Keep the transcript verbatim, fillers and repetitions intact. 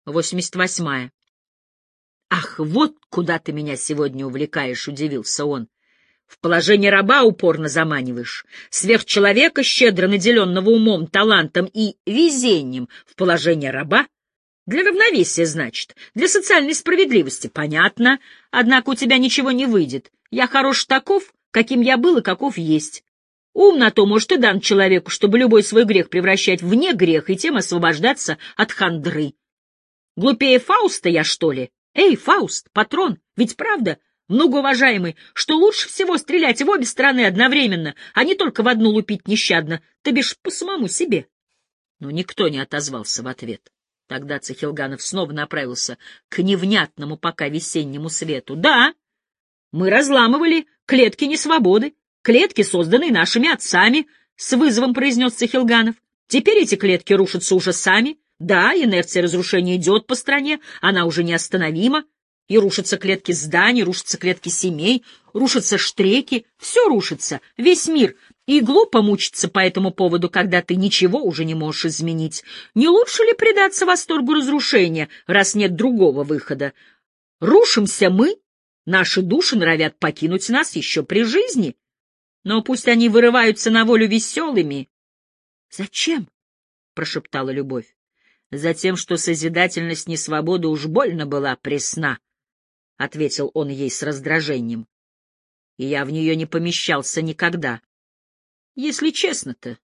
восемьдесят восьмая. «Ах, вот куда ты меня сегодня увлекаешь», — удивился он. «В положение раба упорно заманиваешь, сверхчеловека, щедро наделенного умом, талантом и везением, в положение раба? Для равновесия, значит, для социальной справедливости, понятно, однако у тебя ничего не выйдет. Я хорош таков, каким я был и каков есть. Ум на то, может, и дан человеку, чтобы любой свой грех превращать в не грех и тем освобождаться от хандры. Глупее Фауста я, что ли? Эй, Фауст, патрон, ведь правда, многоуважаемый, что лучше всего стрелять в обе стороны одновременно, а не только в одну лупить нещадно, ты бишь по самому себе». Но никто не отозвался в ответ. Тогда Цихилганов снова направился к невнятному пока весеннему свету. «Да, мы разламывали клетки несвободы, клетки, созданные нашими отцами», — с вызовом произнес Цихилганов. «Теперь эти клетки рушатся уже сами. Да, инерция разрушения идет по стране, она уже неостановима. И рушатся клетки зданий, рушатся клетки семей, рушатся штреки, все рушится, весь мир. И глупо мучиться по этому поводу, когда ты ничего уже не можешь изменить. Не лучше ли предаться восторгу разрушения, раз нет другого выхода? Рушимся мы, наши души норовят покинуть нас еще при жизни. Но пусть они вырываются на волю веселыми». «Зачем?» — прошептала Любовь. «Затем, что созидательность несвободы уж больно была пресна», — ответил он ей с раздражением. «И я в нее не помещался никогда. Если честно-то,